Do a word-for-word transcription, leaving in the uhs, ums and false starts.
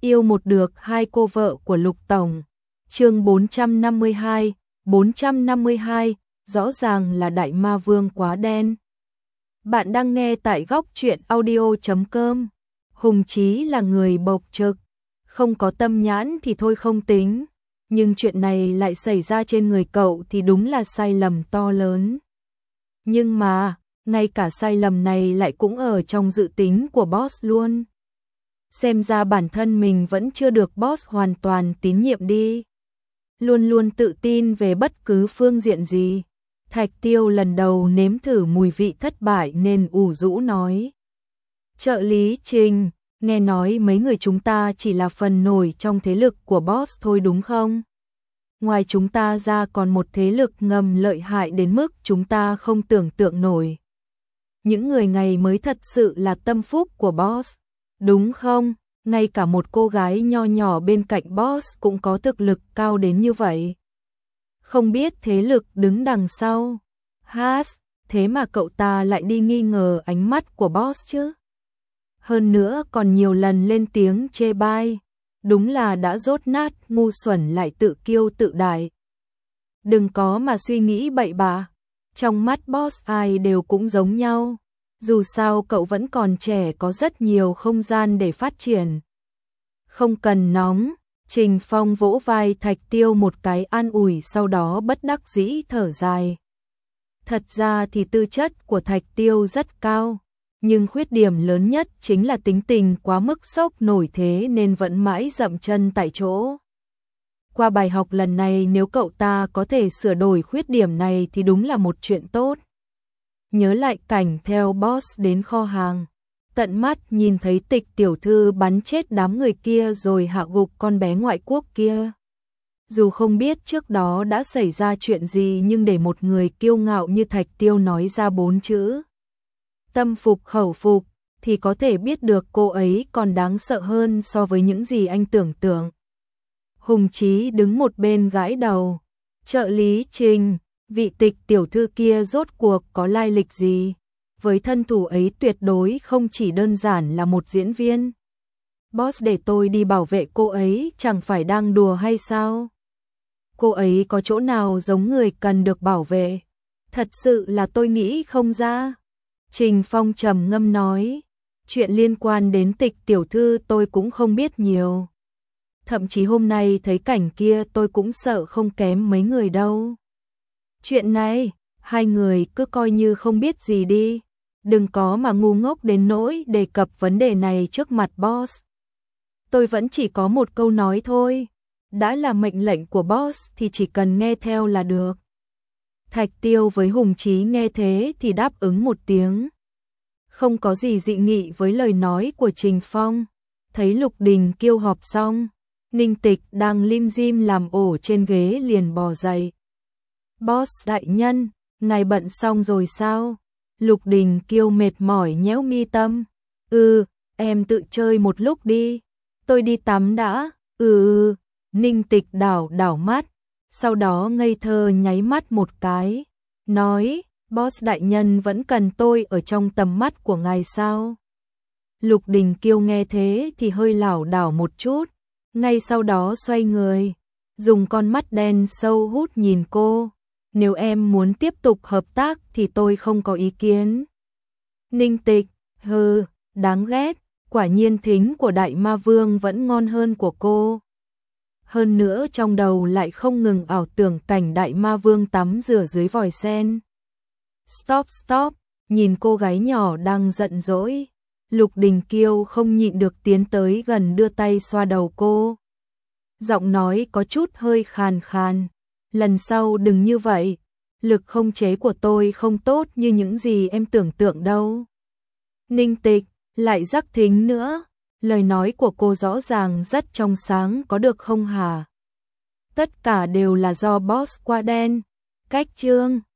Yêu một được hai cô vợ của Lục Tổng. Chương bốn trăm năm mươi hai, bốn trăm năm mươi hai, rõ ràng là Đại Ma Vương quá đen. Bạn đang nghe tại góc truyện audio chấm com. Hùng Chí là người bộc trực, không có tâm nhãn thì thôi không tính, nhưng chuyện này lại xảy ra trên người cậu thì đúng là sai lầm to lớn. Nhưng mà, ngay cả sai lầm này lại cũng ở trong dự tính của boss luôn. Xem ra bản thân mình vẫn chưa được boss hoàn toàn tín nhiệm đi. Luôn luôn tự tin về bất cứ phương diện gì. Thạch Tiêu lần đầu nếm thử mùi vị thất bại nên ủ rũ nói. Trợ lý Trình, nghe nói mấy người chúng ta chỉ là phần nổi trong thế lực của boss thôi đúng không? Ngoài chúng ta ra còn một thế lực ngầm lợi hại đến mức chúng ta không tưởng tượng nổi. Những người này mới thật sự là tâm phúc của boss, đúng không? Ngay cả một cô gái nho nhỏ bên cạnh boss cũng có thực lực cao đến như vậy. Không biết thế lực đứng đằng sau. Hát, thế mà cậu ta lại đi nghi ngờ ánh mắt của boss chứ? Hơn nữa còn nhiều lần lên tiếng chê bai. Đúng là đã dốt nát, ngu xuẩn lại tự kiêu tự đại. Đừng có mà suy nghĩ bậy bạ. Trong mắt boss ai đều cũng giống nhau. Dù sao cậu vẫn còn trẻ, có rất nhiều không gian để phát triển. Không cần nóng. Trình Phong vỗ vai Thạch Tiêu một cái an ủi, sau đó bất đắc dĩ thở dài. Thật ra thì tư chất của Thạch Tiêu rất cao, nhưng khuyết điểm lớn nhất chính là tính tình quá mức sốc nổi, thế nên vẫn mãi dậm chân tại chỗ. Qua bài học lần này, nếu cậu ta có thể sửa đổi khuyết điểm này thì đúng là một chuyện tốt. Nhớ lại cảnh theo boss đến kho hàng, tận mắt nhìn thấy Tịch tiểu thư bắn chết đám người kia rồi hạ gục con bé ngoại quốc kia. Dù không biết trước đó đã xảy ra chuyện gì, nhưng để một người kiêu ngạo như Thạch Tiêu nói ra bốn chữ tâm phục khẩu phục thì có thể biết được cô ấy còn đáng sợ hơn so với những gì anh tưởng tượng. Hùng Chí đứng một bên gãi đầu. Trợ lý Trình, vị Tịch tiểu thư kia rốt cuộc có lai lịch gì? Với thân thủ ấy tuyệt đối không chỉ đơn giản là một diễn viên. Boss để tôi đi bảo vệ cô ấy, chẳng phải đang đùa hay sao? Cô ấy có chỗ nào giống người cần được bảo vệ? Thật sự là tôi nghĩ không ra. Trình Phong trầm ngâm nói, chuyện liên quan đến Tịch tiểu thư tôi cũng không biết nhiều. Thậm chí hôm nay thấy cảnh kia tôi cũng sợ không kém mấy người đâu. Chuyện này, hai người cứ coi như không biết gì đi. Đừng có mà ngu ngốc đến nỗi đề cập vấn đề này trước mặt boss. Tôi vẫn chỉ có một câu nói thôi. Đã là mệnh lệnh của boss thì chỉ cần nghe theo là được. Thạch Tiêu với Hùng Chí nghe thế thì đáp ứng một tiếng. Không có gì dị nghị với lời nói của Trình Phong. Thấy Lục Đình Kiêu họp xong, Ninh Tịch đang lim dim làm ổ trên ghế liền bò dậy. Boss đại nhân, ngài bận xong rồi sao? Lục Đình Kiêu mệt mỏi nhéo mi tâm. Ừ, em tự chơi một lúc đi. Tôi đi tắm đã. Ừ ừ. Ninh Tịch đảo đảo mắt, sau đó ngây thơ nháy mắt một cái. Nói, boss đại nhân vẫn cần tôi ở trong tầm mắt của ngài sao? Lục Đình Kiêu nghe thế thì hơi lảo đảo một chút. Ngay sau đó xoay người, dùng con mắt đen sâu hút nhìn cô. Nếu em muốn tiếp tục hợp tác thì tôi không có ý kiến. Ninh Tịch, hừ, đáng ghét, quả nhiên thính của Đại Ma Vương vẫn ngon hơn của cô. Hơn nữa trong đầu lại không ngừng ảo tưởng cảnh Đại Ma Vương tắm rửa dưới vòi sen. Stop stop, nhìn cô gái nhỏ đang giận dỗi. Lục Đình Kiêu không nhịn được tiến tới gần đưa tay xoa đầu cô. Giọng nói có chút hơi khàn khàn. Lần sau đừng như vậy, lực không chế của tôi không tốt như những gì em tưởng tượng đâu. Ninh Tịch, lại rắc thính nữa, lời nói của cô rõ ràng rất trong sáng có được không hả? Tất cả đều là do boss quá đen. Cách chương